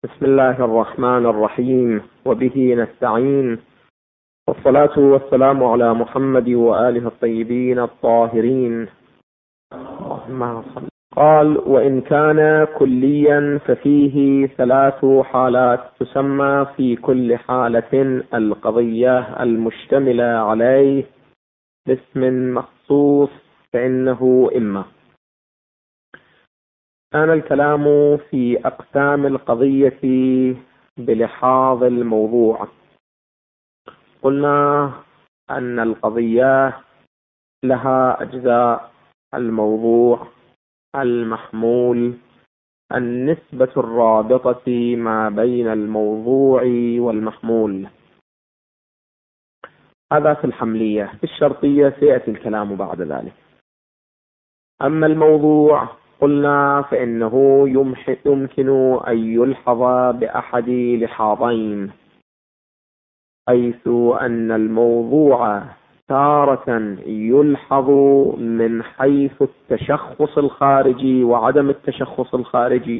بسم الله الرحمن الرحيم، وبه نستعين، والصلاة والسلام على محمد وآله الطيبين الطاهرين. قال: وإن كان كليا ففيه 3 حالات تسمى في كل حالة القضية المشتملة عليه باسم مخصوص، فإنه إما كان الكلام في أقسام القضية بلحاظ الموضوع. قلنا أن القضية لها أجزاء: الموضوع، المحمول، النسبة الرابطة ما بين الموضوع والمحمول. هذا في الحملية. في الشرطية سيأتي الكلام بعد ذلك. أما الموضوع قلنا فإنه يمكن أن يلحظ بأحد لحاظين، حيث أن الموضوع تارة يلحظ من حيث التشخص الخارجي وعدم التشخص الخارجي،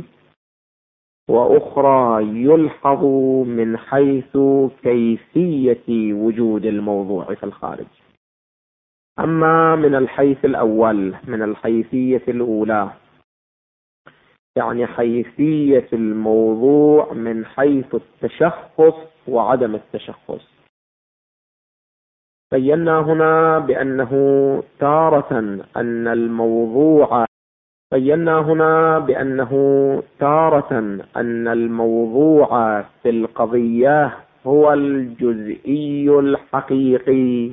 وأخرى يلحظ من حيث كيفية وجود الموضوع في الخارج. أما من الحيث الأول، من الحيثية الأولى، يعني حيثية الموضوع من حيث التشخص وعدم التشخص، بينا هنا بأنه تارة أن الموضوع في القضية هو الجزئي الحقيقي،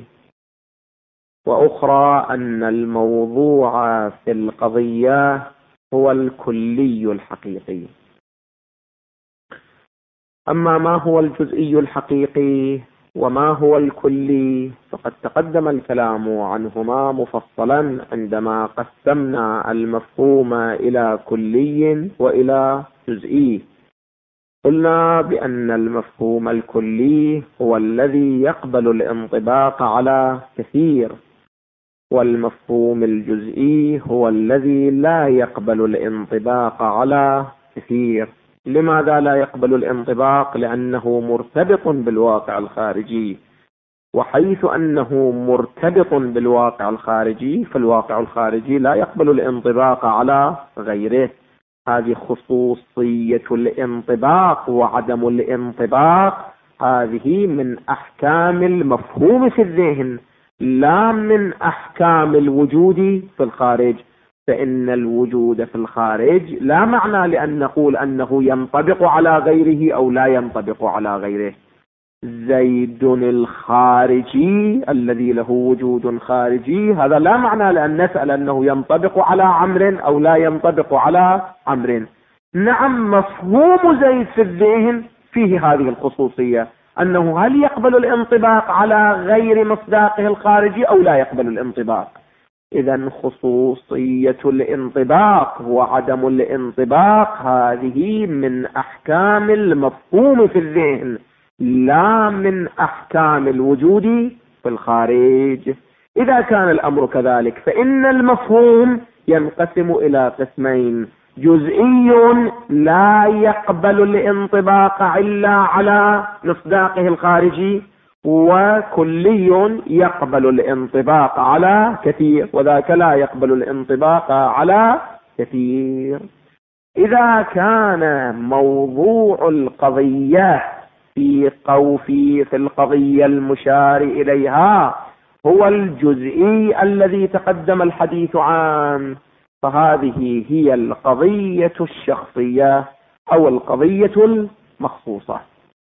وأخرى أن الموضوع في القضية هو الكلي الحقيقي. أما ما هو الجزئي الحقيقي وما هو الكلي فقد تقدم الكلام عنهما مفصلا عندما قسمنا المفهوم إلى كلي وإلى جزئي. قلنا بأن المفهوم الكلي هو الذي يقبل الانطباق على كثير، والمفهوم الجزئي هو الذي لا يقبل الانطباق على كثير. لماذا لا يقبل الانطباق؟ لأنه مرتبط بالواقع الخارجي، وحيث أنه مرتبط بالواقع الخارجي فالواقع الخارجي لا يقبل الانطباق على غيره. هذه خصوصية الانطباق، وعدم الانطباق هذه من أحكام المفهوم في الذهن، لا من أحكام الوجود في الخارج. فإن الوجود في الخارج لا معنى لأن نقول أنه ينطبق على غيره أو لا ينطبق على غيره. زيد الخارجي الذي له وجود خارجي، هذا لا معنى لأن نسأل أنه ينطبق على عمرو أو لا ينطبق على عمرو. نعم، مفهوم زيد في الذهن فيه هذه الخصوصية، أنه هل يقبل الانطباق على غير مصداقه الخارجي أو لا يقبل الانطباق. إذن خصوصية الانطباق وعدم الانطباق هذه من أحكام المفهوم في الذهن، لا من أحكام الوجود في الخارج. إذا كان الأمر كذلك فإن المفهوم ينقسم إلى قسمين: جزئي لا يقبل الانطباق إلا على مصداقه الخارجي، وكلي يقبل الانطباق على كثير، وذاك لا يقبل الانطباق على كثير. إذا كان موضوع القضية في القضية المشار إليها هو الجزئي الذي تقدم الحديث عنه، فهذه هي القضية الشخصية أو القضية المخصوصة.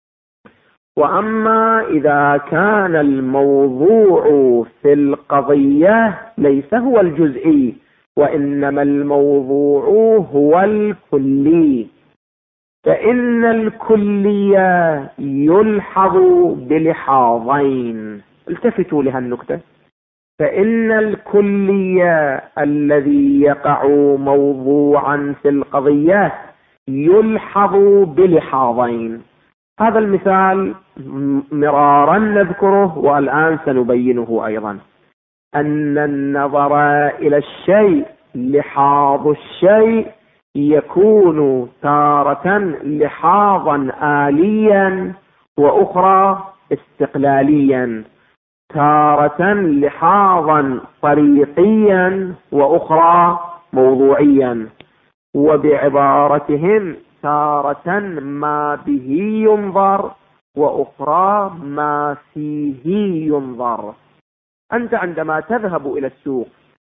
وأما إذا كان الموضوع في القضية ليس هو الجزئي، وإنما الموضوع هو الكلي، فإن الكلية يلحظ بلحاظين. التفتوا لها النكتة. فإن الكلية الذي يقع موضوعا في القضية يلحظ بلحاظين. هذا المثال مرارا نذكره والآن سنبينه أيضا. أن النظر إلى الشيء، لحاظ الشيء، يكون تارة لحاظا آليا وأخرى استقلاليا، تارة لحاظا طريقيا وأخرى موضوعيا، وبعبارتهم تارة ما به ينظر وأخرى ما فيه ينظر. أنت عندما تذهب إلى السوق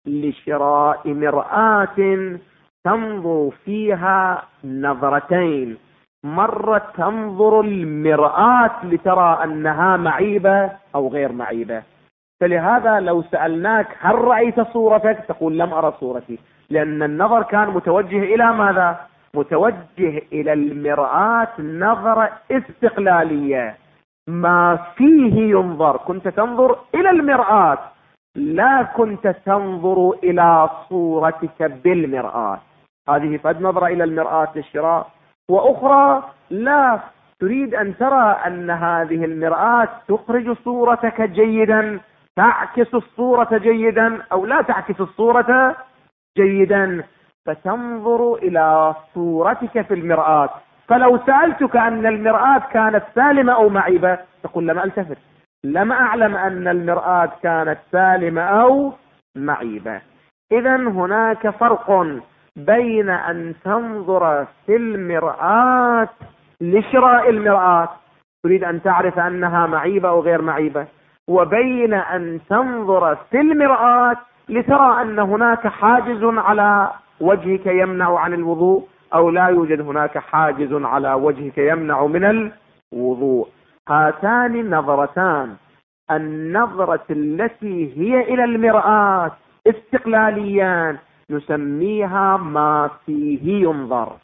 لشراء مرآة تنظر فيها نظرتين، مرة تنظر المرآة لترى أنها معيبة أو غير معيبة، فلهذا لو سألناك هل رأيت صورتك تقول لم أرى صورتي، لأن النظر كان متوجه إلى ماذا؟ متوجه إلى المرآة نظرة استقلالية، ما فيه ينظر، كنت تنظر إلى المرآة لا كنت تنظر إلى صورتك بالمرآة. هذه قد نظرة إلى المرآة للشراء، وأخرى لا، تريد أن ترى أن هذه المرآة تخرج صورتك جيدا، تعكس الصورة جيدا أو لا تعكس الصورة جيدا، فتنظر إلى صورتك في المرآة. فلو سألتك أن المرآة كانت سالمة أو معيبة تقول لم ألتفت، لم أعلم أن المرآة كانت سالمة أو معيبة. إذا هناك فرق بين أن تنظر في المرآة لشراء المرآة، تريد أن تعرف أنها معيبة أو غير معيبة، وبين أن تنظر في المرآة لترى أن هناك حاجز على وجهك يمنع عن الوضوء أو لا يوجد هناك حاجز على وجهك يمنع من الوضوء. هاتان نظرتان، النظرة التي هي إلى المرآة استقلاليان نسميها ما فيه ينظر،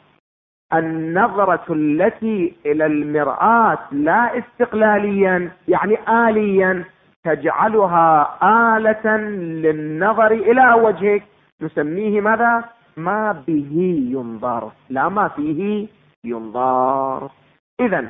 النظرة التي إلى المرآة لا استقلاليا يعني آليا تجعلها آلة للنظر إلى وجهك نسميه ماذا؟ ما به ينظر، لا ما فيه ينظر. إذن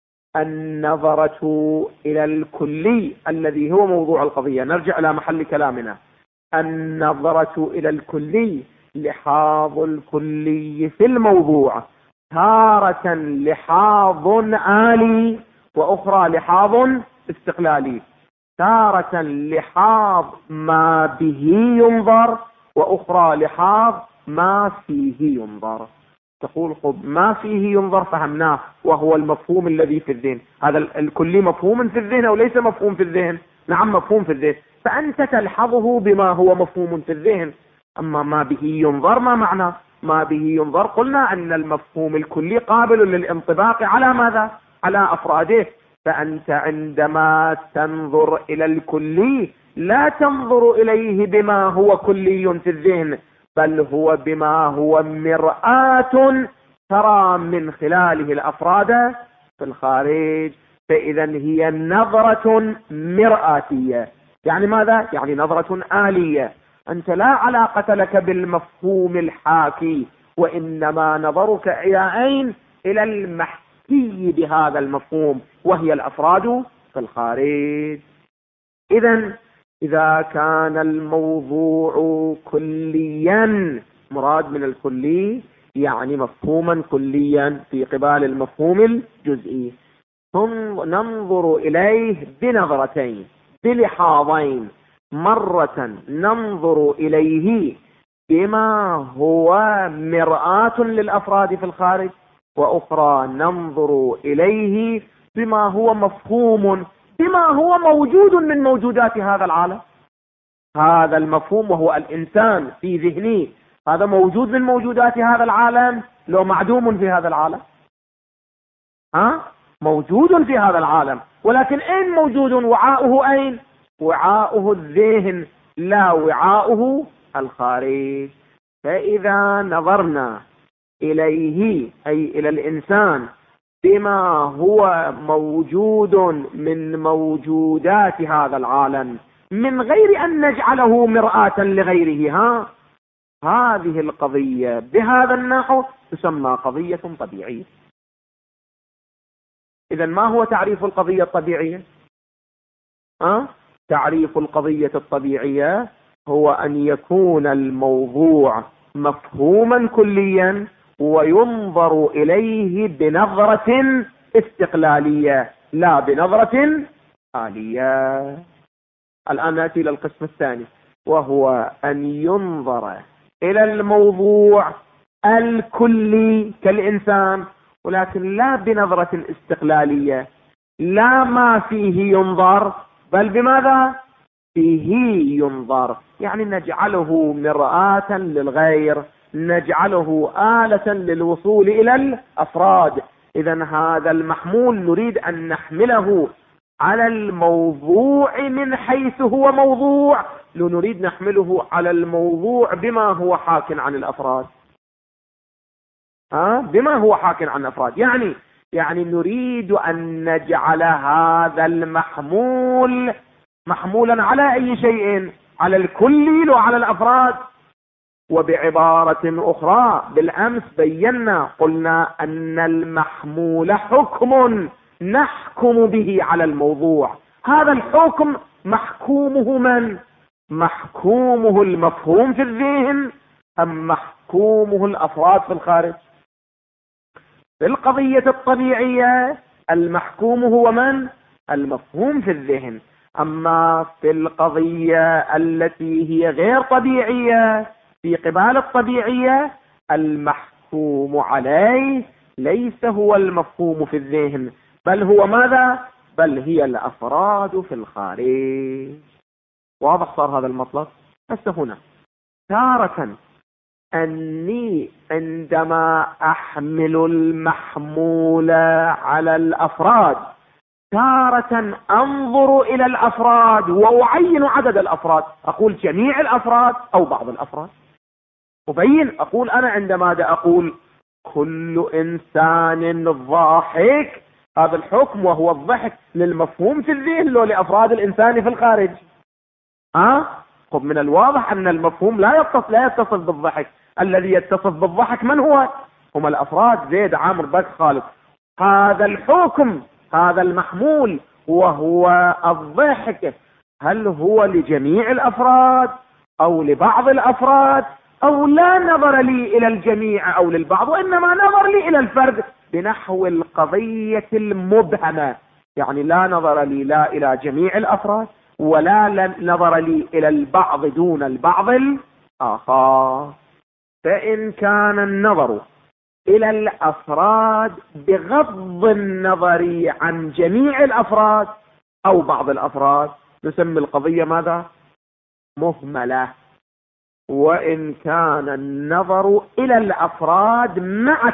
النظرة إلى الكلي الذي هو موضوع القضية، نرجع إلى محل كلامنا، النظرة إلى الكلي لحاظ الكلي في الموضوع، تارة لحاظ آلي وأخرى لحاظ استقلالي، تارة لحاظ ما به ينظر وأخرى لحاظ ما فيه ينظر. تقول خب ما فيه ينظر فهمناه وهو المفهوم الذي في الذهن، هذا الكلي مفهوم في الذهن أو ليس مفهوم في الذهن؟ نعم مفهوم في الذهن، فأنت تلحظه بما هو مفهوم في الذهن. أما ما به ينظر ما معنى؟ ما به ينظر قلنا أن المفهوم الكلي قابل للانطباق على ماذا؟ على أفراده، فأنت عندما تنظر إلى الكلي لا تنظر إليه بما هو كلي في الذهن، بل هو بما هو مرآة ترى من خلاله الأفراد في الخارج، فإذا هي نظرة مرآتية. يعني ماذا؟ يعني نظرة آلية، أنت لا علاقة لك بالمفهوم الحاكي، وإنما نظرك إلى أين؟ إلى المحكي بهذا المفهوم وهي الأفراد في الخارج. إذا كان الموضوع كليا، مراد من الكلي يعني مفهوما كليا في قبال المفهوم الجزئي، ننظر إليه بنظرتين بلحاظين، مرة ننظر إليه بما هو مرآة للأفراد في الخارج، وأخرى ننظر إليه بما هو مفهوم، بما هو موجود من موجودات هذا العالم. هذا المفهوم وهو الإنسان في ذهني، هذا موجود من موجودات هذا العالم لو معدوم في هذا العالم؟ موجود في هذا العالم، ولكن أين موجود؟ وعاؤه أين؟ وعاؤه الذهن لا وعاؤه الخارج. فإذا نظرنا إليه أي إلى الإنسان بما هو موجود من موجودات هذا العالم من غير أن نجعله مرآة لغيره، هذه القضية بهذا النحو تسمى قضية طبيعية. إذن ما هو تعريف القضية الطبيعية؟ تعريف القضية الطبيعية هو أن يكون الموضوع مفهوما كليا وينظر إليه بنظرة استقلالية لا بنظرة آلية. الآن نأتي إلى القسم الثاني، وهو أن ينظر إلى الموضوع الكلي كالإنسان، ولكن لا بنظرة استقلالية، لا ما فيه ينظر، بل بماذا فيه ينظر، يعني نجعله مرآة للغير، نجعله آلة للوصول إلى الأفراد. إذن هذا المحمول نريد أن نحمله على الموضوع من حيث هو موضوع، لنريد نحمله على الموضوع بما هو حاك عن الأفراد. بما هو حاك عن الأفراد، يعني نريد أن نجعل هذا المحمول محمولا على أي شيء، على الكل وعلى الأفراد. وبعبارة أخرى بالأمس بينا قلنا أن المحمول حكم نحكم به على الموضوع. هذا الحكم محكومه من؟ محكومه المفهوم في الذهن أم محكومه الأفراد في الخارج؟ في القضية الطبيعية المحكوم هو من؟ المفهوم في الذهن. أما في القضية التي هي غير طبيعية في قبال الطبيعية المحكوم عليه ليس هو المفهوم في الذهن، بل هو ماذا؟ بل هي الأفراد في الخارج. واضح صار هذا المطلب؟ بس هنا تارة أني عندما أحمل المحمول على الأفراد تارة أنظر إلى الأفراد وأعين عدد الأفراد، أقول جميع الأفراد أو بعض الأفراد. أبين، أقول أنا عندما أقول كل إنسان ضاحك، هذا الحكم وهو الضحك للمفهوم في الذهن لو لأفراد الإنسان في الخارج. طب من الواضح أن المفهوم لا يتصل بالضحك. الذي يتصل بالضحك من هو؟ هم الأفراد، زيد عامر بك خالد. هذا الحكم، هذا المحمول وهو الضحك، هل هو لجميع الأفراد أو لبعض الأفراد، أو لا نظر لي إلى الجميع أو للبعض، وإنما نظر لي إلى الفرد بنحو القضية المبهمة، يعني لا نظر لي لا إلى جميع الأفراد ولا نظر لي إلى البعض دون البعض الآخر. فإن كان النظر إلى الأفراد بغض النظر عن جميع الأفراد أو بعض الأفراد نسمي القضية ماذا؟ مهملة. وإن كان النظر إلى الأفراد مع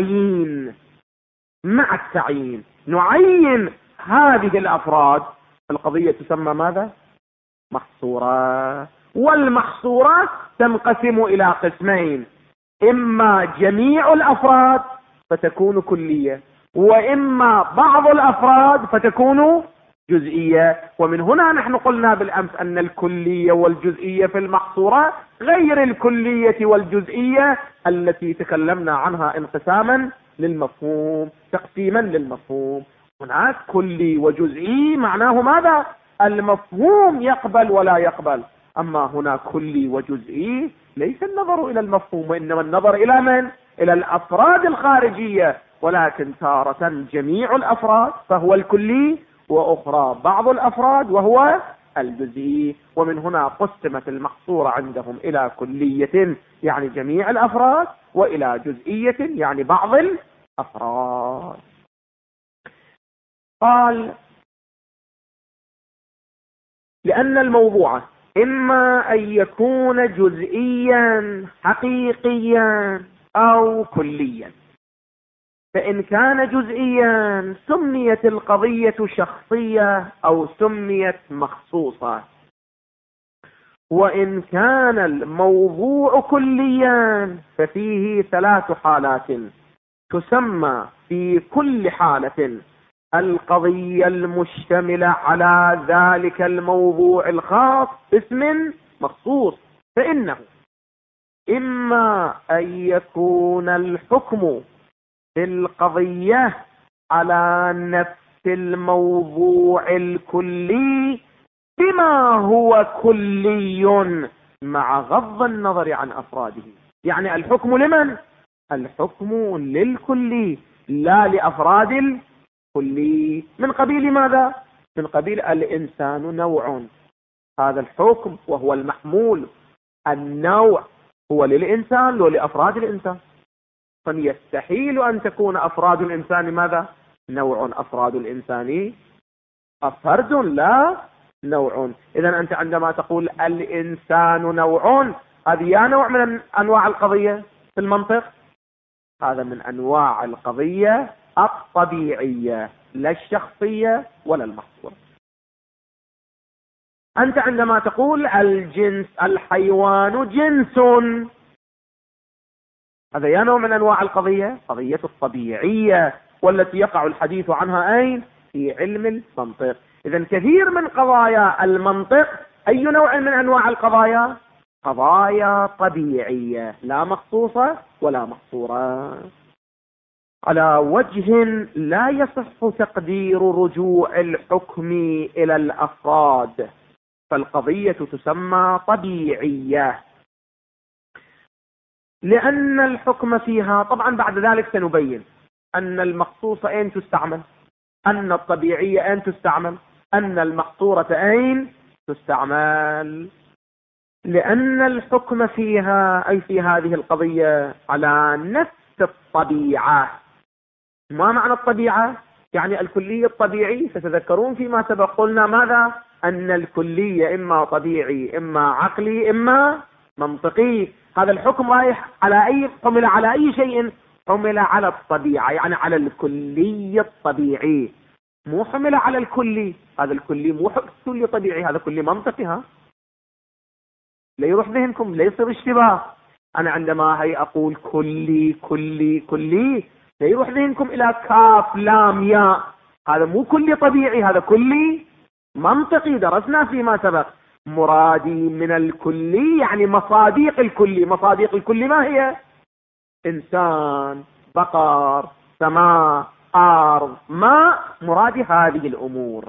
التعيين نعين هذه الأفراد، القضية تسمى ماذا؟ محصورة. والمحصورة تنقسم إلى قسمين، إما جميع الأفراد فتكون كلية، وإما بعض الأفراد فتكون جزئية. ومن هنا نحن قلنا بالأمس أن الكلية والجزئية في المحصورة غير الكلية والجزئية التي تكلمنا عنها انقساما للمفهوم، تقسيما للمفهوم. هناك كلي وجزئي معناه ماذا؟ المفهوم يقبل ولا يقبل. أما هنا كلي وجزئي ليس النظر إلى المفهوم، وإنما النظر إلى من؟ إلى الأفراد الخارجية. ولكن تارة جميع الأفراد فهو الكلي، وأخرى بعض الأفراد وهو الجزئي. ومن هنا قسمت المحصورة عندهم إلى كلية يعني جميع الأفراد، وإلى جزئية يعني بعض الأفراد. قال لأن الموضوع إما أن يكون جزئيا حقيقيا أو كليا. فإن كان جزئيا سميت القضية شخصية أو سميت مخصوصة. وإن كان الموضوع كليا ففيه 3 حالات تسمى في كل حالة القضية المشتملة على ذلك الموضوع الخاص اسم مخصوص. فإنه إما أن يكون الحكم في القضية على نفس الموضوع الكلي بما هو كلي مع غض النظر عن أفراده. يعني الحكم لمن؟ الحكم للكلي لا لأفراد الكلي. من قبيل ماذا؟ من قبيل الإنسان نوع، هذا الحكم وهو المحمول، النوع هو للإنسان لو لأفراد الإنسان، فيستحيل أن تكون أفراد الإنسان ماذا؟ نوع. أفراد الإنسان فرد لا نوع. إذا أنت عندما تقول الإنسان نوع، هذه يا نوع من أنواع القضية في المنطق، هذا من أنواع القضية الطبيعية لا الشخصية ولا المحصورة. أنت عندما تقول الجنس الحيوان جنس، هذا يا نوع من أنواع القضية، قضية الطبيعية، والتي يقع الحديث عنها أين؟ في علم المنطق. إذن كثير من قضايا المنطق أي نوع من أنواع القضايا؟ قضايا طبيعية لا مخصوصة ولا محصورة. على وجه لا يصح تقدير رجوع الحكم إلى الأفراد، فالقضية تسمى طبيعية لأن الحكم فيها، طبعا بعد ذلك سنبين أن المخصوصة أين تستعمل، أن الطبيعية أين تستعمل، أن المحصورة أين تستعمل. لأن الحكم فيها أي في هذه القضية على نفس الطبيعة. ما معنى الطبيعة؟ يعني الكلي الطبيعي. ستذكرون فيما سبق قلنا ماذا؟ أن الكلية إما طبيعي إما عقلي إما منطقي. هذا الحكم رايح على أي، حمل على أي شيء؟ حمل على الطبيعة، يعني على الكلي الطبيعي، مو حمل على الكلي. هذا الكلي مو كلي طبيعي، هذا كلي منطقي. ها لا يروح ذهنكم، لا يصير اشتباه. أنا عندما هي أقول كلي كلي كلي لا يروح ذهنكم إلى كاف لام ياء، هذا مو كلي طبيعي، هذا كلي منطقي، درسنا فيما سبق. مرادي من الكلي يعني مصاديق الكلي. مصاديق الكلي ما هي؟ إنسان، بقر، سماء، أرض، ماء، مرادي هذه الأمور.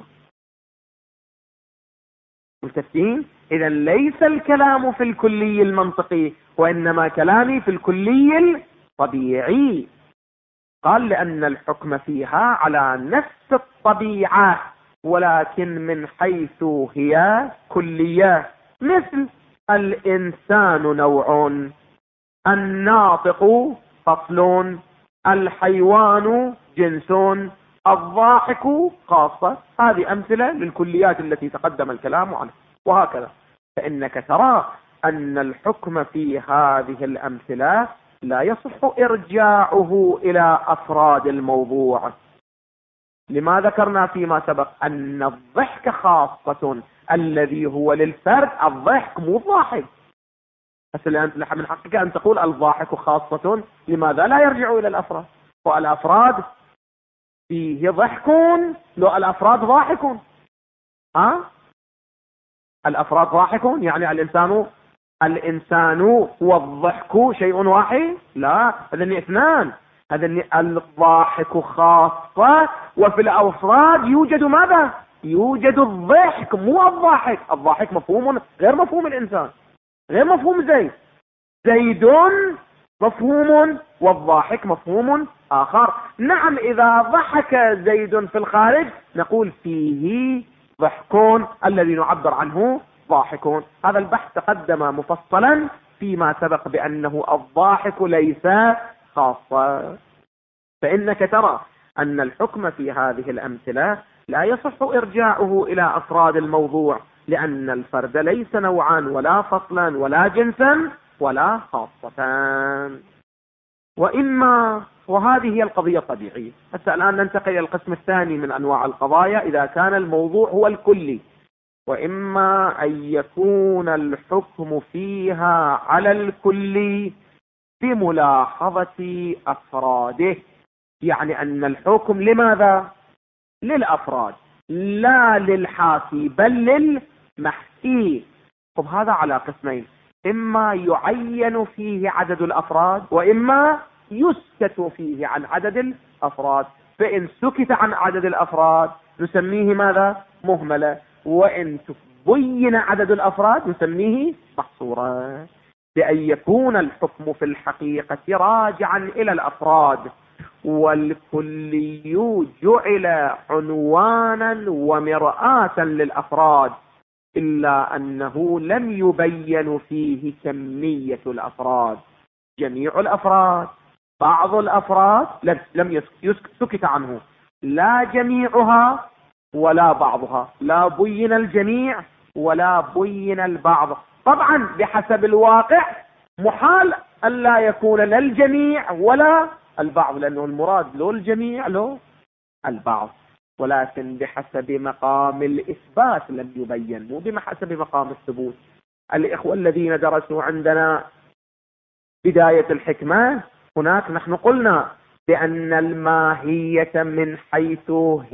متفقين؟ إذا ليس الكلام في الكلي المنطقي، وإنما كلامي في الكلي الطبيعي. قال لأن الحكم فيها على نفس الطبيعة، ولكن من حيث هي كلية، مثل الإنسان نوع، الناطق فصل، الحيوان جنس، الضاحك خاصة. هذه أمثلة للكليات التي تقدم الكلام عنها، وهكذا. فإنك ترى أن الحكم في هذه الأمثلة لا يصح إرجاعه إلى أفراد الموضوع. لما ذكرنا فيما سبق أن الضحك خاصة الذي هو للفرد، الضحك مو ضاحك. أنت من حقك أن تقول الضاحك خاصة، لماذا لا يرجع إلى الأفراد؟ والأفراد فيه ضحكون، لو الأفراد ضاحكون. الأفراد ضاحكون، يعني الإنسان والضحك شيء واحد؟ لا، هذين اثنان. هذين الضاحك خاصة، وفي الأفراد يوجد ماذا؟ يوجد الضحك مو الضاحك. الضاحك مفهوم غير مفهوم الإنسان، غير مفهوم زيد مفهوم، والضاحك مفهوم آخر. نعم، إذا ضحك زيد في الخارج نقول فيه ضحكون الذي نعبر عنه ضاحكون. هذا البحث تقدم مفصلا فيما سبق بأنه الضاحك ليس خاصة. فإنك ترى أن الحكم في هذه الأمثلة لا يصح إرجاعه إلى أفراد الموضوع، لأن الفرد ليس نوعا ولا فصلا ولا جنسا ولا خاصة. وهذه هي القضية الطبيعية. حتى الآن ننتقل إلى القسم الثاني من أنواع القضايا، إذا كان الموضوع هو الكلي. وإما أن يكون الحكم فيها على الكلي بملاحظة أفراده، يعني أن الحكم لماذا؟ للأفراد لا للحاكي بل للمحكي. طب هذا على قسمين، إما يعين فيه عدد الأفراد، وإما يسكت فيه عن عدد الأفراد. فإن سكت عن عدد الأفراد نسميه ماذا؟ مهملة، وإن تبين عدد الأفراد نسميه محصورة. بأن يكون الحكم في الحقيقة راجعا إلى الأفراد، والكلي جعل عنوانا ومرآة للأفراد، إلا أنه لم يبين فيه كمية الأفراد. جميع الأفراد، بعض الأفراد لم سكت عنه، لا جميعها ولا بعضها، لا بين الجميع ولا بين البعض. طبعا بحسب الواقع محال أن لا يكون لا الجميع ولا البعض، لأنه المراد له الجميع له البعض، ولكن بحسب مقام الإثبات لم يبين، مو بحسب مقام الثبوت. الإخوة الذين درسوا عندنا بداية الحكمة، هناك نحن قلنا بأن الماهية من حيث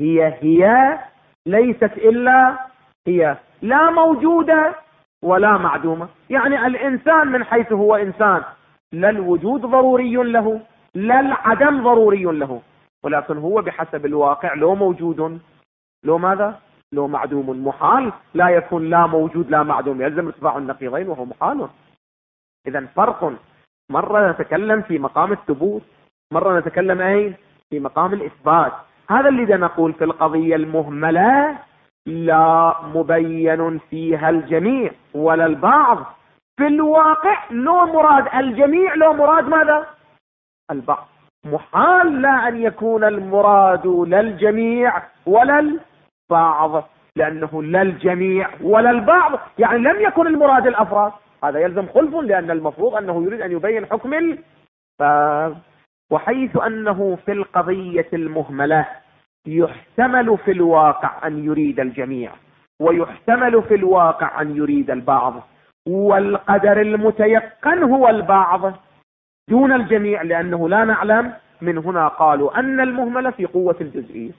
هي ليست إلا هي، لا موجودة ولا معدومة. يعني الإنسان من حيث هو إنسان، لا الوجود ضروري له لا العدم ضروري له، ولكن هو بحسب الواقع لو موجود لو ماذا لو معدوم. محال لا يكون لا موجود لا معدوم، يلزم ارتفاع النقيضين وهو محال. إذا فرق، مرة نتكلم في مقام الثبوت، مرة نتكلم أين في مقام الإثبات. هذا اللي نقول في القضية المهملة لا مبين فيها الجميع ولا البعض، في الواقع لو مراد الجميع لو مراد ماذا البعض. محال لا أن يكون المراد لا الجميع ولا البعض، لأنه لا الجميع ولا البعض يعني لم يكن المراد الأفراد، هذا يلزم خلف، لأن المفروض أنه يريد أن يبين حكم الباب. وحيث أنه في القضية المهملة يحتمل في الواقع أن يريد الجميع ويحتمل في الواقع أن يريد البعض، والقدر المتيقن هو البعض دون الجميع، لأنه لا نعلم. من هنا قالوا أن المهملة في قوة الجزئية.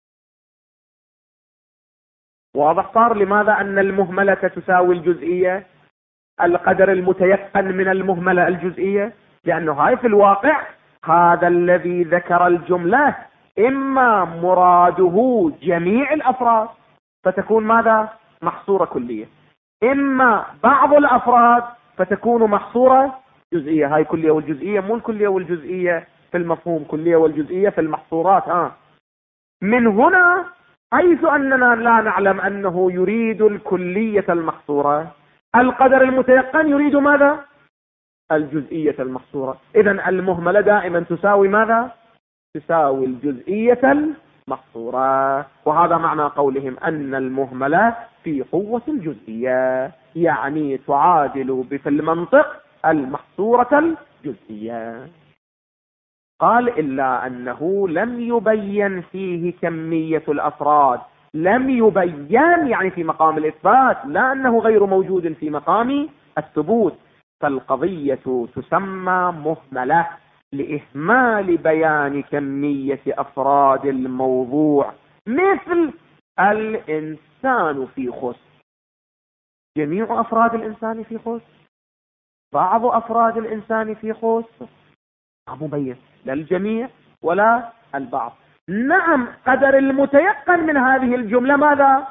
واضح صار لماذا أن المهملة تساوي الجزئية، القدر المتيقن من المهملة الجزئية، لأنه هاي في الواقع هذا الذي ذكر الجملة إما مراده جميع الأفراد فتكون ماذا محصورة كلية، إما بعض الأفراد فتكون محصورة جزئية. هاي كلية والجزئية، مو الكلية والجزئية في المفهوم، كلية والجزئية في المحصورات. من هنا حيث أننا لا نعلم أنه يريد الكلية المحصورة، القدر المتيقن يريد ماذا الجزئية المحصورة. إذن المهملة دائما تساوي ماذا تساوي الجزئية المحصورة، وهذا معنى قولهم أن المهملة في قوة الجزئية، يعني تعادل في المنطق المحصورة الجزئية. قال إلا أنه لم يبين فيه كمية الأفراد، لم يبين يعني في مقام الإثبات، لا أنه غير موجود في مقام الثبوت. فالقضية تسمى مهملة لإهمال بيان كمية أفراد الموضوع، مثل الإنسان في خص، جميع أفراد الإنسان في خص، بعض أفراد الإنسان في خص، مبين لا الجميع ولا البعض. نعم قدر المتيقن من هذه الجملة ماذا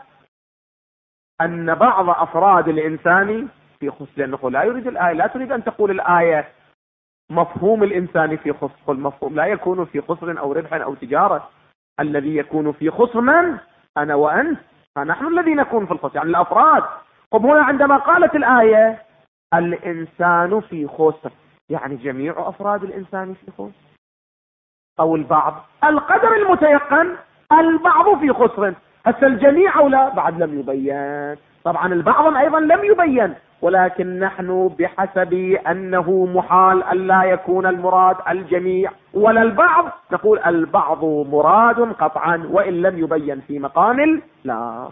أن بعض أفراد الإنسان في خص، لأنه لا يريد الآية، لا تريد أن تقول الآية مفهوم الإنسان في خص، قل مفهوم لا يكون في خسر أو ربح أو تجارة، الذي يكون في خسر من أنا وأنت، فنحن الذي نكون في الخسر يعني الأفراد. طب هنا عندما قالت الآية الإنسان في خسر، يعني جميع أفراد الإنسان في خسر أو البعض، القدر المتيقن البعض في خسر، هسه الجميع أو لا بعد لم يبين، طبعا البعض أيضا لم يبين، ولكن نحن بحسب أنه محال أن لا يكون المراد الجميع ولا البعض، نقول البعض مراد قطعا وإن لم يبين في مقام لا.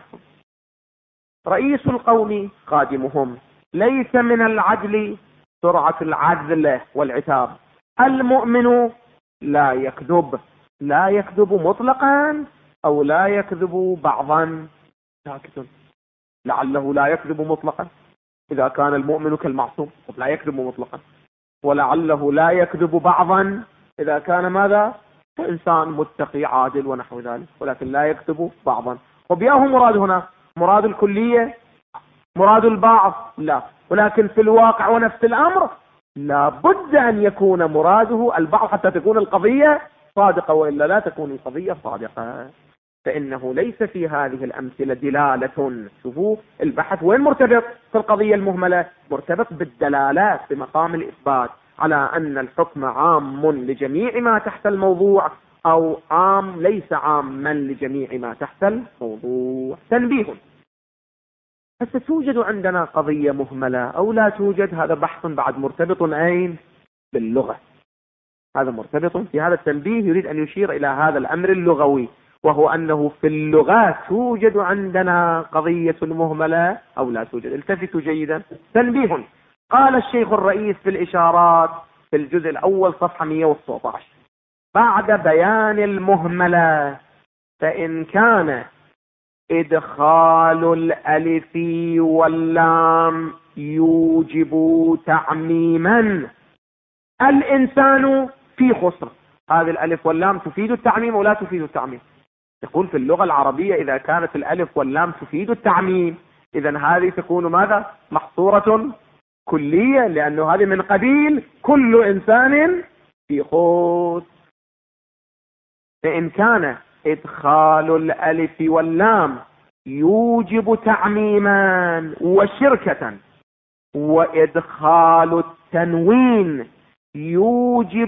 رئيس القوم خادمهم، ليس من العدل سرعة العدل والعتاب. المؤمن لا يكذب، لا يكذب مطلقا أو لا يكذب بعضا، ساكت، لعله لا يكذب مطلقا إذا كان المؤمن كالمعصوم لا يكذب مطلقا، ولعله لا يكذب بعضا إذا كان ماذا إنسان متقي عادل ونحو ذلك، ولكن لا يكذب بعضا. وبياه مراد هنا مراد الكلية مراد البعض لا، ولكن في الواقع ونفس الأمر لا بد أن يكون مراده البعض حتى تكون القضية صادقة، وإلا لا تكون القضية صادقة. فإنه ليس في هذه الأمثلة دلالة. شوفوا البحث وين مرتبط في القضية المهملة، مرتبط بالدلالات بمقام الإثبات على أن الحكم عام لجميع ما تحت الموضوع أو عام ليس عاما لجميع ما تحت الموضوع. تنبيه، هل توجد عندنا قضية مهملة أو لا توجد؟ هذا بحث بعد مرتبط أين؟ باللغة. هذا مرتبط في هذا التنبيه يريد أن يشير إلى هذا الأمر اللغوي، وهو أنه في اللغات توجد عندنا قضية مهملة أو لا توجد. التفتوا جيدا. تنبيه، قال الشيخ الرئيس في الإشارات في الجزء الأول صفحة 119 بعد بيان المهملة: فإن كان إدخال الألف واللام يوجب تعميما الإنسان في خسر. هذه الألف واللام تفيد التعميم ولا تفيد التعميم؟ يقول في اللغة العربية إذا كانت الألف واللام تفيد التعميم إذن هذه تكون ماذا؟ محصورة كلية، لأنه هذه من قبيل كل إنسان في خسر. فإن كان إدخال الألف واللام يوجب تعميما وشركة، وإدخال التنوين يوجب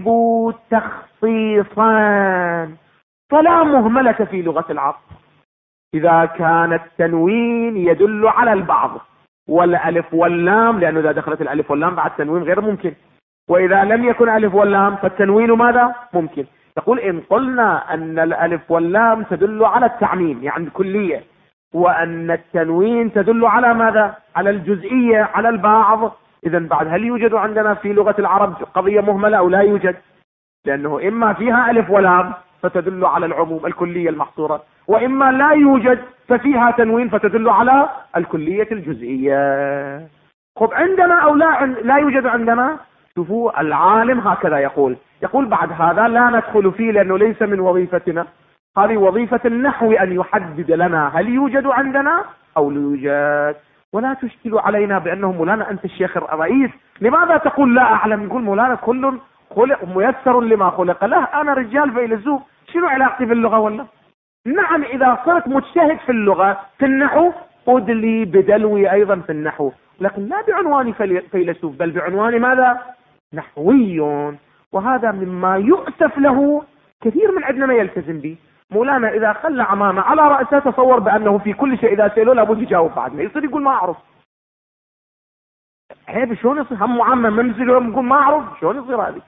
تخصيصا، فلا مهملة في لغة العرب. إذا كان التنوين يدل على البعض والألف واللام، لأنه إذا دخلت الألف واللام بعد التنوين غير ممكن، وإذا لم يكن ألف واللام فالتنوين ماذا؟ ممكن. تقول إن قلنا أن الألف واللام تدل على التعميم يعني الكلية، وأن التنوين تدل على ماذا؟ على الجزئية، على البعض، إذن بعد هل يوجد عندنا في لغة العرب قضية مهملة أو لا يوجد؟ لأنه إما فيها ألف ولام فتدل على العموم الكلية المحصورة، وإما لا يوجد ففيها تنوين فتدل على الكلية الجزئية. خب عندنا أو لا يوجد عندنا؟ شوفوا العالم هكذا يقول بعد هذا لا ندخل فيه لأنه ليس من وظيفتنا، هذه وظيفة النحو أن يحدد لنا هل يوجد عندنا أو لا يوجد. ولا تشكل علينا بأنه مولانا أنت الشيخ الرئيس لماذا تقول لا أعلم؟ نقول مولانا كل خلق ميسر لما خلق له، أنا رجال فيلسوف، شنو علاقتي باللغة ولا؟ نعم إذا صرت مجتهد في اللغة في النحو أدلي بدلوي أيضا في النحو، لكن لا بعنوان فيلسوف بل بعنوان ماذا؟ نحوي. وهذا مما يؤسف له كثير من عندنا ما يلتزم به. مولانا إذا خلى عمامة على رأسه تصور بأنه في كل شيء إذا سألوا لابد يجاوب، بعد ما يصير يقول ما أعرف. عيب، شلون يصير هم عمامة منزل يقول ما أعرف؟ شلون يصير هذه؟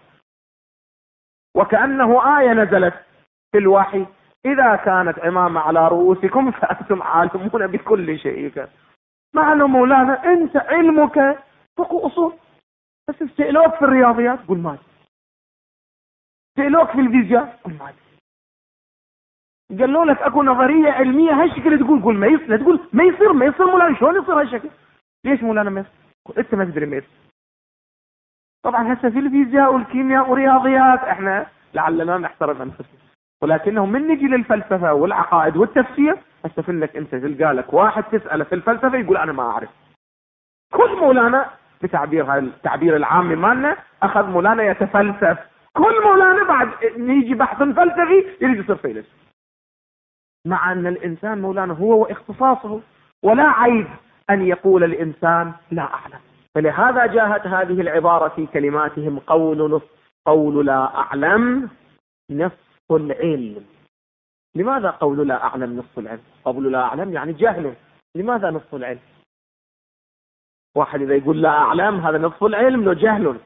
وكأنه آية نزلت في الوحي: إذا كانت عمامة على رؤوسكم فأنتم عالمون بكل شيء. مع أنه مولانا أنت علمك فقه أصول، بس سألوك في الرياضيات قل ما أدري، سألوك في الفيزياء قل ما أدري، قالوا لك اكو نظريه علميه هالشكل تقول ما يصير، تقول ما يصير مولانا شلون يصير هالشكل؟ ليش مولانا ما يصير؟ انت ما تدري ما يصير. طبعا هسه في الفيزياء والكيمياء ورياضيات احنا لعلنا نحترم انفسنا، ولكنه من نجي للفلسفه والعقائد والتفسير هسه لك انت تلقى لك واحد تساله في الفلسفه يقول انا ما اعرف. كل مولانا بتعبير هاي التعبير العامي مالنا اخذ مولانا يتفلسف، كل مولانا بعد نيجي بحث فلسفي يريد يصير فيلسوف، مع أن الإنسان مولانا هو واختصاصه، ولا عيب أن يقول الإنسان لا أعلم. فلهذا جاءت هذه العبارة في كلماتهم: قول لا أعلم نصف العلم. لماذا قول لا أعلم نصف العلم؟ قول لا أعلم يعني جهل، لماذا نصف العلم؟ واحد إذا يقول لا أعلم هذا نصف العلم، لو جهل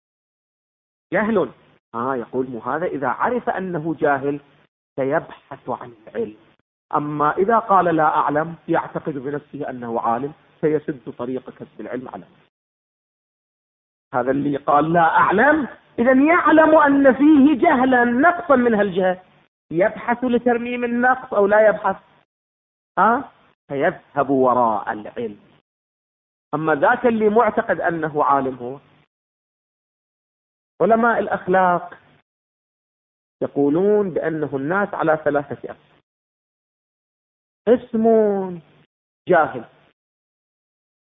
يقول مو هذا إذا عرف أنه جاهل سيبحث عن العلم، أما إذا قال لا أعلم يعتقد بنفسه أنه عالم سيسد طريق كسب العلم على نفسه. هذا اللي قال لا أعلم إذن يعلم أن فيه جهلا نقصا من هالجهل، يبحث لترميم النقص أو لا يبحث؟ فيذهب وراء العلم. أما ذاك اللي معتقد أنه عالم هو. علماء الأخلاق يقولون بأنه الناس على ثلاثة أقسام: اسم جاهل،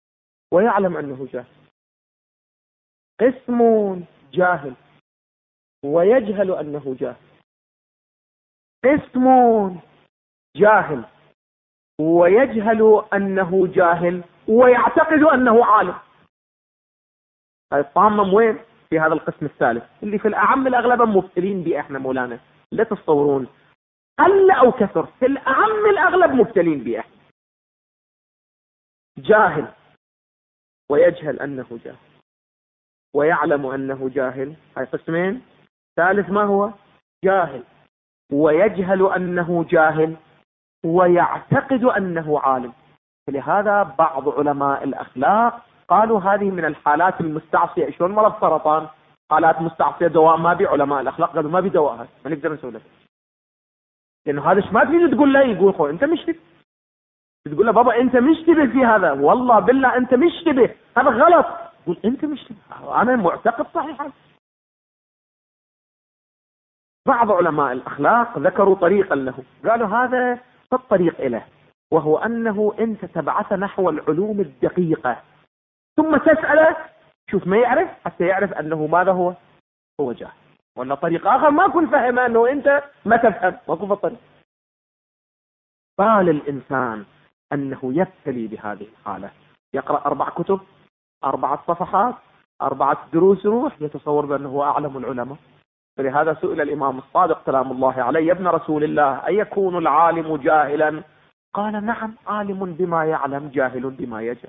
ويعلم أنه جاهل. قسم جاهل ويجهل أنه جاهل. قسم جاهل ويجهل أنه جاهل ويعتقد أنه عالم. الطامة وين؟ في هذا القسم الثالث اللي في الأعم الأغلب مبتلين به احنا مولانا، لا تصورون قل أو كثر، في الأعم الأغلب مبتلين به احنا. جاهل ويجهل أنه جاهل ويعلم أنه جاهل، هاي قسمين. ثالث ما هو؟ جاهل ويجهل أنه جاهل ويعتقد أنه عالم. فلهذا بعض علماء الأخلاق قالوا هذه من الحالات المستعصية. شلون مرض سرطان حالات مستعصية دواء ما بي، علماء الأخلاق قالوا ما بي دواء، ما نقدر نسوي له، لأنه هذا ما تريد تقول له، يقول خو أنت مشتبه، تقول له بابا أنت مشتبه في هذا، والله بالله أنت مشتبه، هذا غلط، قول أنت مشتبه، أنا معتقد صحيحا. بعض علماء الأخلاق ذكروا طريقا له، قالوا هذا الطريق إله، وهو أنه أنت تبعث نحو العلوم الدقيقة ثم تسأله، شوف ما يعرف حتى يعرف أنه ماذا هو جاهل. ولا طريق آخر ما كنت فهم أنه أنت ما تفهم، ما كنت الطريق. قال الإنسان أنه يبتلي بهذه الحالة، يقرأ 4 كتب، 4 صفحات، 4 دروس روح، يتصور بأنه هو أعلم العلماء. فلهذا سئل الإمام الصادق سلام الله عليه: يا ابن رسول الله أيكون العالم جاهلا؟ قال: نعم، عالم بما يعلم جاهل بما يجهل.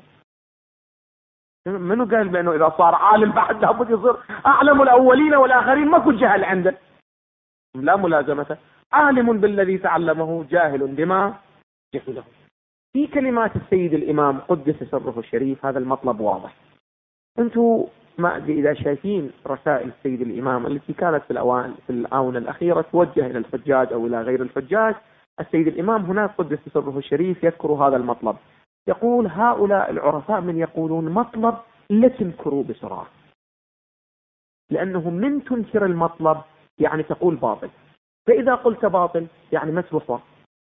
منو قال بأنه إذا صار عالم بعد لابد يصير أعلم الأولين والآخرين؟ ما كنت جهل عنده، لا ملازمة. عالم بالذي تعلمه جاهل بما جهله. في كلمات السيد الإمام قدس سره الشريف هذا المطلب واضح. أنتم ما أدري إذا شايفين رسائل السيد الإمام التي كانت في الآونة الأخيرة توجه إلى الحجاج أو إلى غير الحجاج، السيد الإمام هناك قدس سره الشريف يذكر هذا المطلب، يقول: هؤلاء العرفاء من يقولون مطلب لا تنكروا بسرعة، لأنه من تنكر المطلب يعني تقول باطل، فإذا قلت باطل يعني ما توصل،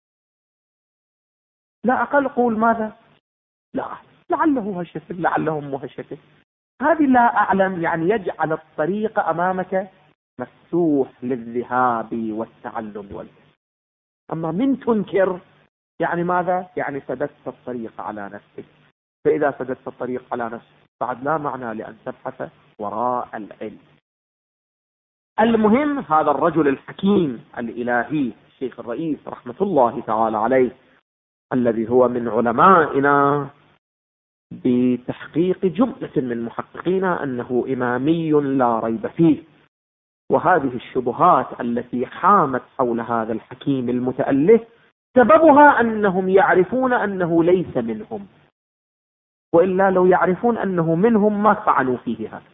لا أقل قول ماذا؟ لا، لعله هالشكل، لعله مو هالشكل. هذه لا أعلم يعني يجعل الطريق أمامك مفتوح للذهاب والتعلم أما من تنكر يعني ماذا؟ يعني سددت الطريق على نفسك، فإذا سددت الطريق على نفسك بعد لا معنى لأن تبحث وراء العلم. المهم هذا الرجل الحكيم الإلهي الشيخ الرئيس رحمة الله تعالى عليه، الذي هو من علمائنا بتحقيق جملة من محققينا أنه إمامي لا ريب فيه، وهذه الشبهات التي حامت حول هذا الحكيم المتأله سببها أنهم يعرفون أنه ليس منهم، وإلا لو يعرفون أنه منهم ما فعلوا فيه هذا.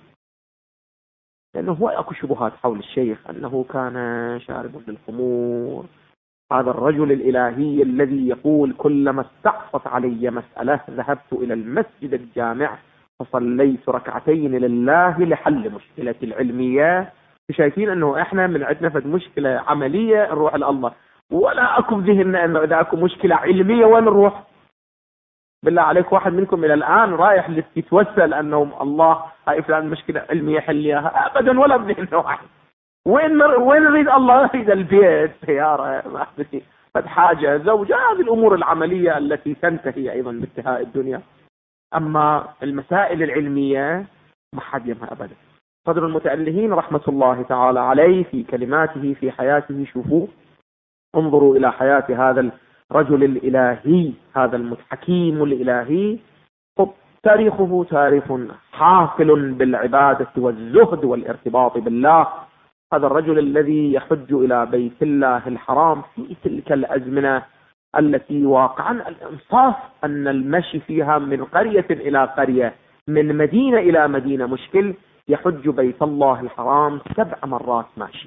لأنه هو أكو شبهات حول الشيخ أنه كان شارب للخمور، هذا الرجل الإلهي الذي يقول: كلما استعصت علي مسألة ذهبت إلى المسجد الجامع فصليت ركعتين لله لحل مشكلة العلمية. شايفين أنه إحنا من عندنا فد مشكلة عملية نروح لله، ولا أكو ذهننا أنه إذا أكو مشكلة علمية وين نروح؟ بالله عليك واحد منكم إلى الآن رايح يتوسل أنه الله هاي فلان مشكلة علمية حليها؟ أبدا، ولا بذهن واحد. وين نريد الله؟ نريد البيت، سيارة، ما فد حاجة، زوجة، هذه الأمور العملية التي تنتهي أيضا بانتهاء الدنيا. أما المسائل العلمية ما حد يمها أبدا. صدر المتألهين رحمة الله تعالى عليه في كلماته في حياته، شوفوا انظروا إلى حياة هذا الرجل الإلهي، هذا المتحكيم الإلهي، تاريخه تاريخ حافل بالعبادة والزهد والارتباط بالله. هذا الرجل الذي يحج إلى بيت الله الحرام في تلك الأزمنة التي واقعا الإنصاف أن المشي فيها من قرية إلى قرية، من مدينة إلى مدينة مشكل، يحج بيت الله الحرام 7 مرات ماشي.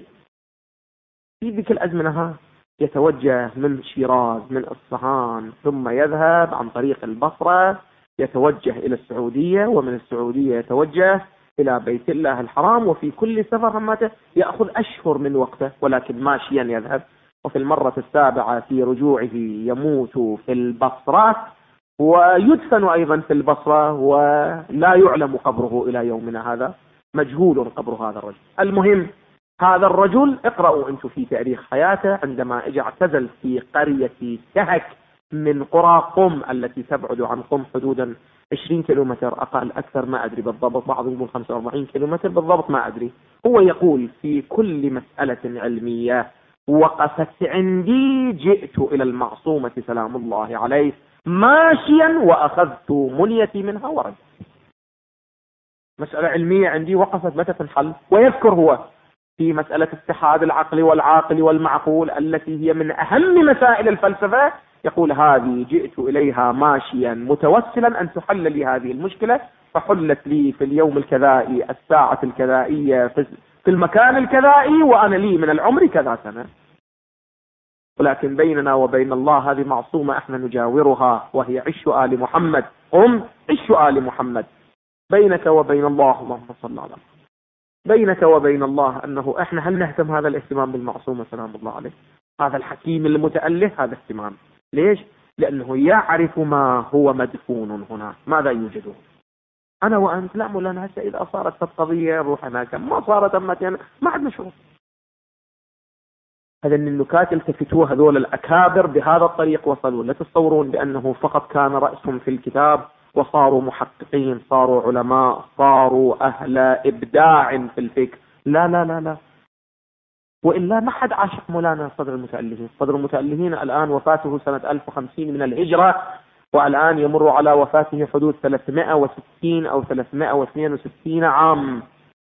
في ذيك الأزمنة يتوجه من شيراز من إصفهان، ثم يذهب عن طريق البصرة يتوجه إلى السعودية، ومن السعودية يتوجه إلى بيت الله الحرام، وفي كل سفر يأخذ أشهر من وقته، ولكن ماشيا يذهب. وفي المرة 7 في رجوعه يموت في البصرة ويدفن أيضا في البصرة، ولا يعلم قبره إلى يومنا هذا، مجهول قبر هذا الرجل. المهم هذا الرجل اقرأوا أنتم في تاريخ حياته، عندما اجى اعتزل في قرية سهك من قرى قم التي تبعد عن قم حدودا 20 كيلومتر أقل أكثر، ما أدري بالضبط، بعضهم يقول 45 كيلومتر بالضبط ما أدري. هو يقول في كل مسألة علمية وقفت عندي جئت إلى المعصومة سلام الله عليه ماشيا وأخذت منيتي منها ورجعت. مسألة علمية عندي وقفت متى تنحل. ويذكر هو في مسألة اتحاد العقل والعاقل والمعقول التي هي من أهم مسائل الفلسفة، يقول هذه جئت إليها ماشيا متوسلا أن تحل لي هذه المشكلة، فحلت لي في اليوم الكذائي الساعة الكذائية في المكان الكذائي، وأنا لي من العمر كذا سنة. ولكن بيننا وبين الله هذه معصومة احنا نجاورها، وهي عش آل محمد، عش آل محمد. بينك وبين الله، اللهم صل على محمد، بينك وبين الله أنه احنا هل نهتم هذا الاهتمام بالمعصومة سلام الله عليه؟ هذا الحكيم المتأله هذا اهتمام. ليش؟ لأنه يعرف ما هو مدفون هنا، ماذا يوجد. أنا وأنت لا مولانا هسه إذا صارت القضية نروح هناك، ما صارت أمتين ما عندنا شغل. هذا النكات التفتوها هذول الأكابر بهذا الطريق وصلوا. لا تتصورون بأنه فقط كان رأسهم في الكتاب وصاروا محققين، صاروا علماء، صاروا أهل إبداع في الفكر. لا لا لا لا، وإلا ما حد عاشق مولانا صدر المتألهين. صدر المتألهين الآن وفاته سنة 1050 من الهجرة، والآن يمر على وفاته حدود 360 أو 362 عام،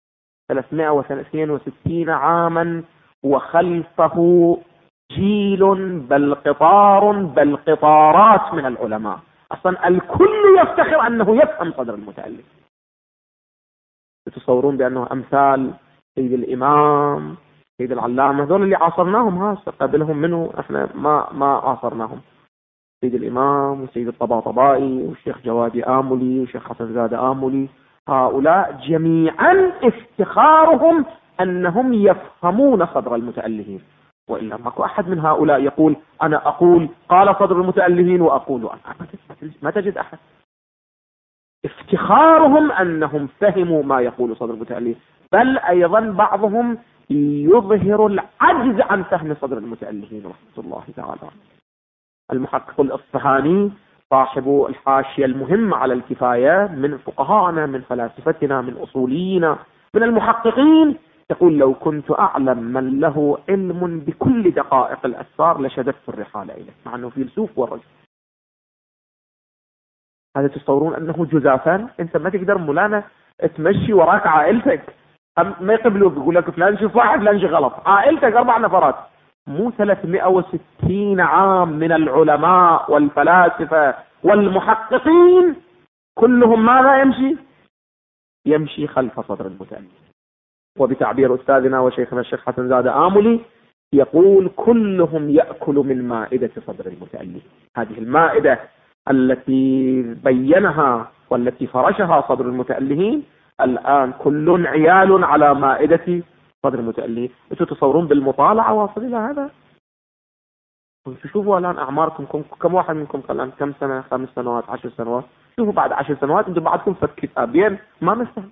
362 عاما، وخلفه جيل بل قطار بل قطارات من العلماء. أصلا الكل يفتخر أنه يفهم صدر المتألف. تتصورون بأنه أمثال سيد الإمام، سيد العلامة، هذول اللي عاصرناهم قبلهم منه احنا ما عاصرناهم، سيد الإمام وسيد الطباطبائي والشيخ جوادي آملي والشيخ حسن زاد آملي، هؤلاء جميعا افتخارهم أنهم يفهمون صدر المتألهين. وإلا ماكو أحد من هؤلاء يقول أنا أقول قال صدر المتألهين وأقول أنا، ما تجد أحد. افتخارهم أنهم فهموا ما يقول صدر المتألهين، بل أيضا بعضهم يظهر العجز عن فهم صدر المتألهين رحمة الله تعالى. المحقق الإصفهاني صاحب الحاشية المهمة على الكفاية من فقهاءنا، من فلاسفتنا، من أصولينا، من المحققين، يقول لو كنت أعلم من له علم بكل دقائق الأسرار لشددت الرحال إليه، مع أنه فيلسوف والرجل. هذا تصورون أنه جزافا؟ أنت ما تقدر مولانا تمشي وراك عائلتك، ما يقبلوك، يقول لك فلان شي صح فلان شي غلط. عائلتك 4 نفرات، مو 360 عام من العلماء والفلاسفة والمحققين كلهم ماذا يمشي خلف صدر المتألف. وبتعبير أستاذنا وشيخنا الشيخ حسن زاد آملي يقول كلهم يأكل من مائدة صدر المتألف. هذه المائدة التي بينها والتي فرشها صدر المتألهين الآن كل عيال على مائدة صدر المتألهين. انتم تصورون بالمطالعة واصل إلى هذا؟ شوفوا الآن أعماركم، كم واحد منكم الآن كم سنة؟ 5 سنوات، 10 سنوات. شوفوا بعد 10 سنوات انتم بعدكم فك كتابين ما نستهل.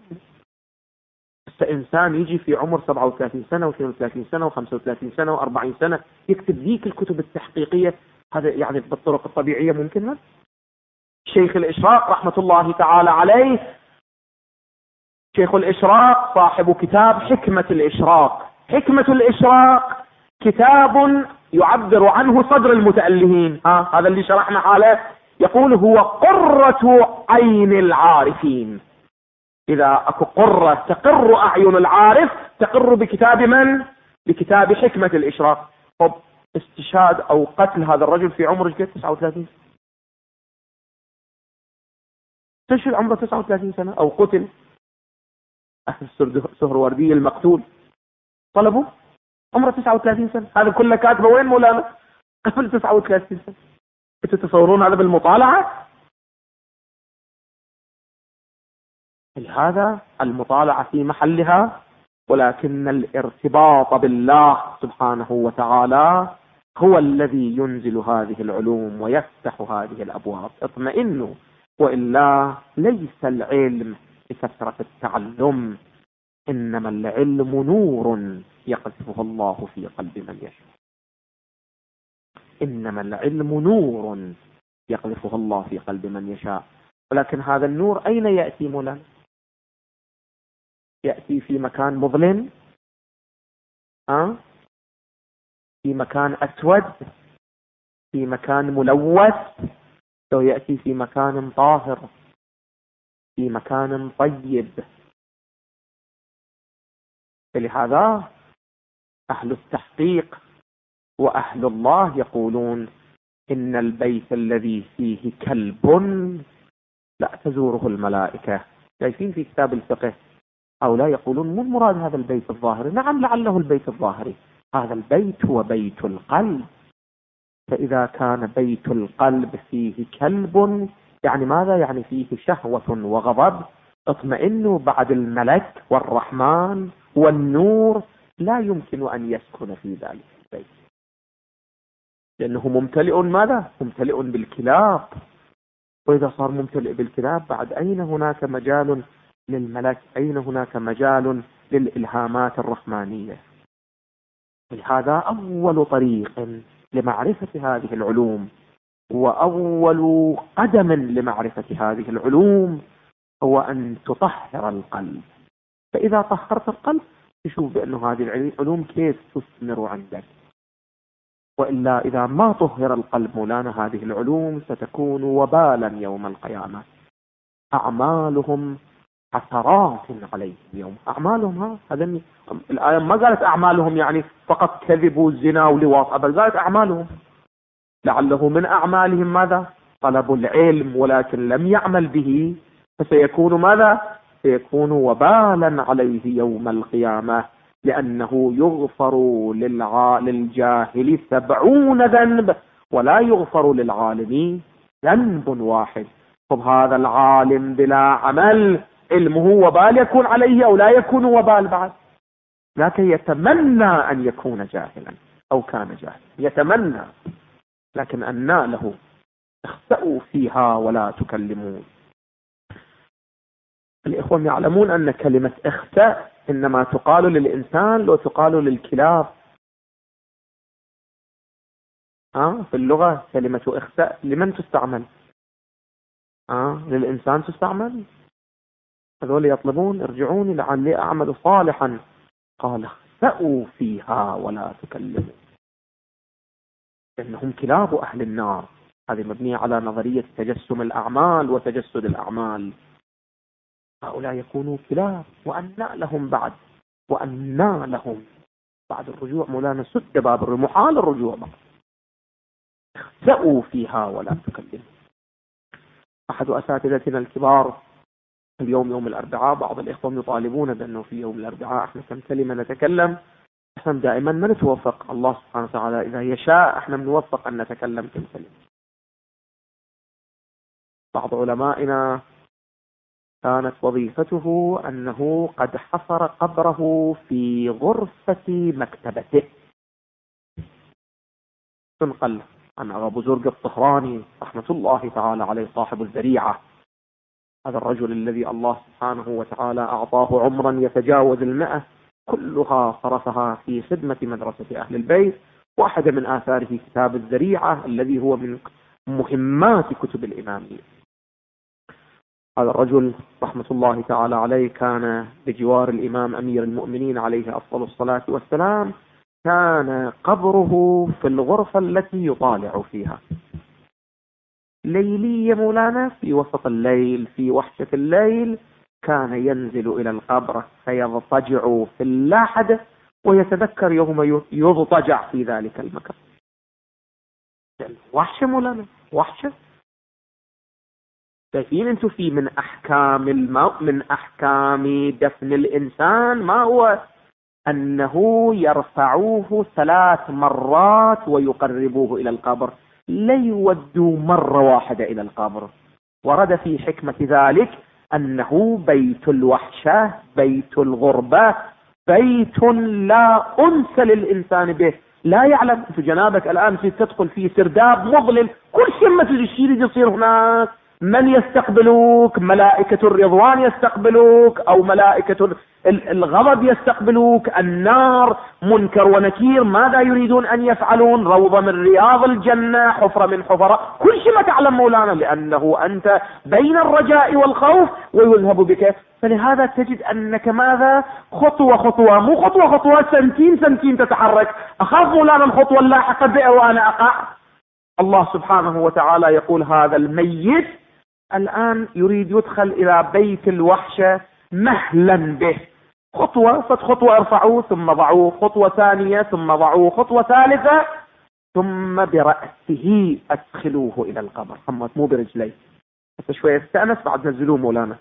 إنسان يجي في عمر 37 سنة و32 سنة و35 سنة و40 سنة يكتب ذيك الكتب التحقيقية، هذا يعني بالطرق الطبيعية ممكن؟ شيخ الإشراق رحمة الله تعالى عليه، شيخ الإشراق صاحب كتاب حكمة الإشراق. حكمة الإشراق كتاب يعبر عنه صدر المتألهين، هذا اللي شرحنا حاله. يقول هو قرة عين العارفين. إذا أكو قرة تقر أعين العارف تقر بكتاب من؟ بكتاب حكمة الإشراق. طب استشهاد أو قتل هذا الرجل في عمر 39 استشهد عمره 39 سنة أو قتل. السهروردي المقتول طلبوا عمره 39 سنة، هذا كله كاتبه وين مولانا؟ قبل 39 سنة. انتوا تصورون هذا بالمطالعة؟ هذا المطالعة في محلها، ولكن الارتباط بالله سبحانه وتعالى هو الذي ينزل هذه العلوم ويفتح هذه الأبواب. اطمئنوا، وإلا ليس العلم بكثرة التعلم، إنما العلم نور يقذفه الله في قلب من يشاء. إنما العلم نور يقذفه الله في قلب من يشاء. ولكن هذا النور أين يأتي مولانا؟ يأتي في مكان مظلم، في مكان أسود، في مكان ملوث، أو يأتي في مكان طاهر، في مكان طيب. فلهذا أهل التحقيق وأهل الله يقولون إن البيت الذي فيه كلب لا تزوره الملائكة. شايفين في كتاب الفقه أو لا يقولون مو مراد هذا البيت الظاهري، نعم لعله البيت الظاهري، هذا البيت هو بيت القلب. فإذا كان بيت القلب فيه كلب يعني ماذا؟ يعني فيه شهوة وغضب. اطمئنوا، بعد الملك والرحمن والنور لا يمكن أن يسكن في ذلك البيت، لأنه ممتلئ ماذا؟ ممتلئ بالكلاب. وإذا صار ممتلئ بالكلاب بعد أين هناك مجال للملك؟ أين هناك مجال للإلهامات الرحمانية؟ لهذا أول طريق لمعرفة هذه العلوم وأول قدم لمعرفة هذه العلوم هو أن تطهر القلب. فإذا طهرت القلب تشوف بأن هذه العلوم كيف تثمر عندك. وإلا إذا ما طهر القلب مولانا هذه العلوم ستكون وبالا يوم القيامة. أعمالهم حسرات عليهم يوم. أعمالهم هذا الآية ما قالت أعمالهم يعني فقط كذبوا الزنا ولواط، بل قالت أعمالهم. لعله من أعمالهم ماذا؟ طلب العلم ولكن لم يعمل به، فسيكون ماذا؟ سيكون وبالا عليه يوم القيامة، لأنه يغفر للجاهل 70 ذنب ولا يغفر للعالم ذنب واحد. طب هذا العالم بلا عمل علمه وبال يكون عليه أو لا يكون وبال بعد؟ لكن يتمنى أن يكون جاهلا أو كان جاهلا، يتمنى، لكن أن له اخسأوا فيها ولا تكلمون. الإخوة يعلمون أن كلمة اخسأ إنما تقال للإنسان لو تقال للكلاب. في اللغة كلمة اخسأ لمن تستعمل؟ للإنسان تستعمل. هذول يطلبون ارجعوني لعلي أعمل صالحا، قال اخسأوا فيها ولا تكلموا، إنهم كلاب أهل النار. هذه مبنية على نظرية تجسم الأعمال وتجسد الأعمال. هؤلاء يكونوا كلاب، وأنى لهم بعد، وأنى لهم بعد الرجوع مولانا سد باب محال الرجوع بعد. اخسأوا فيها ولا تكلموا. أحد أساتذتنا الكبار اليوم يوم الأربعاء، بعض الإخوة يطالبون بأنه في يوم الأربعاء احنا كم كلمة نتكلم. احنا دائما ما نتوفق، الله سبحانه وتعالى إذا يشاء احنا بنوفق أن نتكلم كم كلمة. بعض علمائنا كانت وظيفته أنه قد حفر قبره في غرفة مكتبته. تنقل عن أبو زرق الطهراني رحمة الله تعالى عليه صاحب الذريعة، هذا الرجل الذي الله سبحانه وتعالى أعطاه عمرا يتجاوز 100 كلها صرفها في خدمة مدرسة أهل البيت. واحدة من آثاره كتاب الذريعة الذي هو من مهمات كتب الإمامية. هذا الرجل رحمة الله تعالى عليه كان بجوار الإمام أمير المؤمنين عليه أفضل الصلاة والسلام، كان قبره في الغرفة التي يطالع فيها ليلية مولانا، في وسط الليل في وحشة الليل كان ينزل إلى القبر فيضطجع في اللحد ويتذكر يوم يضطجع في ذلك المكان. وحشة مولانا، وحشة. شايفين انتم في من احكام الموت، من احكام دفن الانسان ما هو انه يرفعوه 3 مرات ويقربوه الى القبر، لا يودوا مرة واحدة الى القبر. ورد في حكمة ذلك انه بيت الوحشة، بيت الغربة، بيت لا انس للانسان به، لا يعلم. في جنابك الآن في تدخل في سرداب مظلم، كل شيء مثل الشيء يصير هناك. من يستقبلوك؟ ملائكة الرضوان يستقبلوك، أو ملائكة الغضب يستقبلوك، النار، منكر ونكير، ماذا يريدون أن يفعلون؟ روضة من رياض الجنة، حفرة من حفرة، كل شيء ما تعلم مولانا، لأنه أنت بين الرجاء والخوف ويذهب بك. فلهذا تجد أنك ماذا؟ خطوة خطوة، مو خطوة خطوة، سنتين سنتين تتحرك. أخاف مولانا الخطوة اللاحقة بئر وأنا أقع. الله سبحانه وتعالى يقول هذا الميت الآن يريد يدخل إلى بيت الوحشة مهلا به، خطوة فخطوة ارفعوه ثم ضعوه، خطوة ثانية ثم ضعوه، خطوة ثالثة ثم برأسه أدخلوه إلى القبر. محمد مو برجليه، بس شوية استأنس بعد نزلوه مولانا.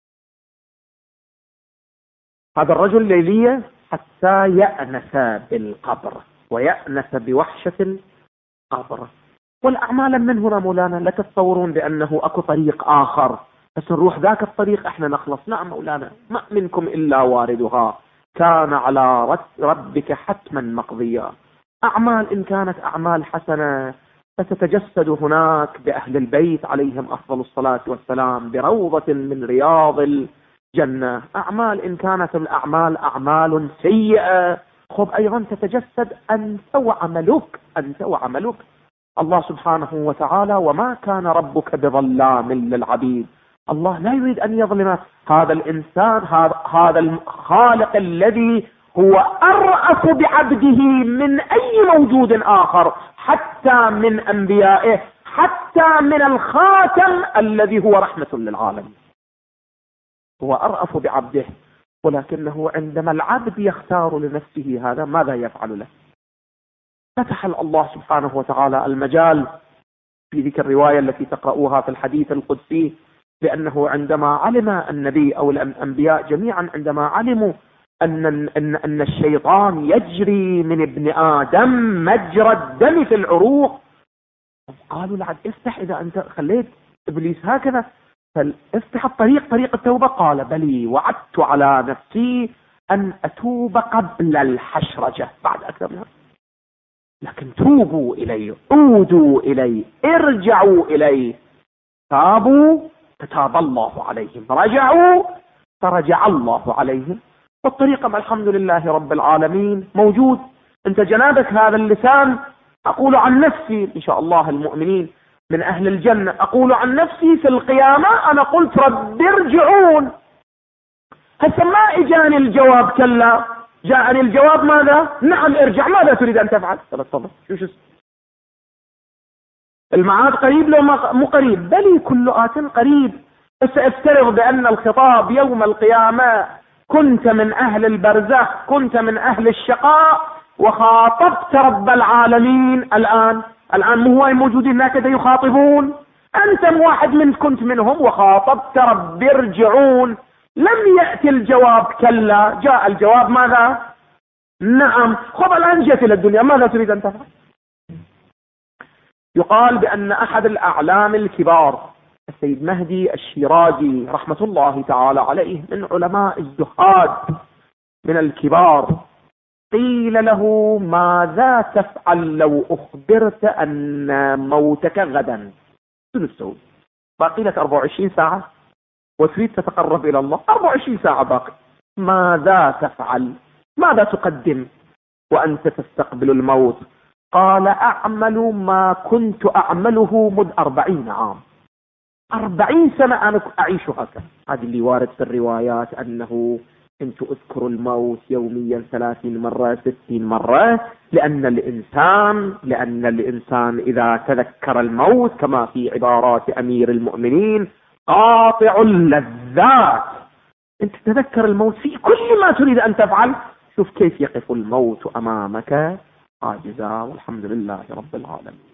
هذا الرجل ليلية حتى يأنس بالقبر ويأنس بوحشة القبر. والأعمال من هنا مولانا لا تتصورون بأنه أكو طريق آخر بس نروح ذاك الطريق احنا نخلص. نعم مولانا، ما منكم إلا واردها، كان على ربك حتما مقضيا. أعمال إن كانت أعمال حسنة فتتجسد هناك بأهل البيت عليهم أفضل الصلاة والسلام بروضة من رياض الجنة. أعمال إن كانت الأعمال أعمال سيئة خب أيضا تتجسد أنت وعملك، أنت وعملك. الله سبحانه وتعالى وما كان ربك بظلام للعبيد. الله لا يريد أن يظلم هذا الإنسان، هذا الخالق الذي هو أرأف بعبده من أي موجود آخر، حتى من أنبيائه، حتى من الخاتم الذي هو رحمة للعالمين. هو أرأف بعبده، ولكنه عندما العبد يختار لنفسه هذا ماذا يفعل له؟ فتح الله سبحانه وتعالى المجال في ذيك الرواية التي تقرؤوها في الحديث القدسي، لأنه عندما علم النبي أو الأنبياء جميعا عندما علموا أن الشيطان يجري من ابن آدم مجرى الدم في العروق، قالوا لعد افتح، إذا أنت خليت إبليس هكذا فافتح الطريق، طريق التوبة. قال بلي، وعدت على نفسي أن أتوب قبل الحشرجة، بعد أكثر منها، لكن توبوا إليه، عودوا إليه، ارجعوا إليه. تابوا فتاب الله عليهم، رجعوا فرجع الله عليهم. والطريقة الحمد لله رب العالمين موجود. انت جنابك هذا اللسان، أقول عن نفسي إن شاء الله المؤمنين من أهل الجنة، أقول عن نفسي في القيامة أنا قلت رب ارجعون. هسه ما إجاني الجواب كلا، جاءني الجواب ماذا؟ نعم ارجع. ماذا تريد أن تفعل؟ تفضل. شو المعاد قريب لو مو قريب؟ بلي كل آت قريب. بس افترض بأن الخطاب يوم القيامة كنت من أهل البرزخ، كنت من أهل الشقاء وخاطبت رب العالمين. الآن مو هو موجودين هكذا يخاطبون، أنت واحد من كنت منهم وخاطبت رب ارجعون. لم يأتي الجواب كلا، جاء الجواب ماذا؟ نعم. خب الآن جئت إلى الدنيا، ماذا تريد أن تفعل؟ يقال بأن أحد الأعلام الكبار السيد مهدي الشيرازي رحمة الله تعالى عليه من علماء الزهاد من الكبار، قيل له ماذا تفعل لو أخبرت أن موتك غدا؟ شنو تسوي؟ باقي لك 24 ساعة وتريد تتقرب إلى الله، 24 ساعة باقي، ماذا تفعل؟ ماذا تقدم وأنت تستقبل الموت؟ قال أعمل ما كنت أعمله منذ 40 عام. 40 سنة أنا أعيش هكذا. هذا اللي وارد في الروايات أنه أنت أذكر الموت يوميا 30 مرة 60 مرة، لأن الإنسان إذا تذكر الموت كما في عبارات أمير المؤمنين قاطع اللذات. أنت تذكر الموت في كل ما تريد أن تفعل. شوف كيف يقف الموت أمامك عاجزا، والحمد لله رب العالمين.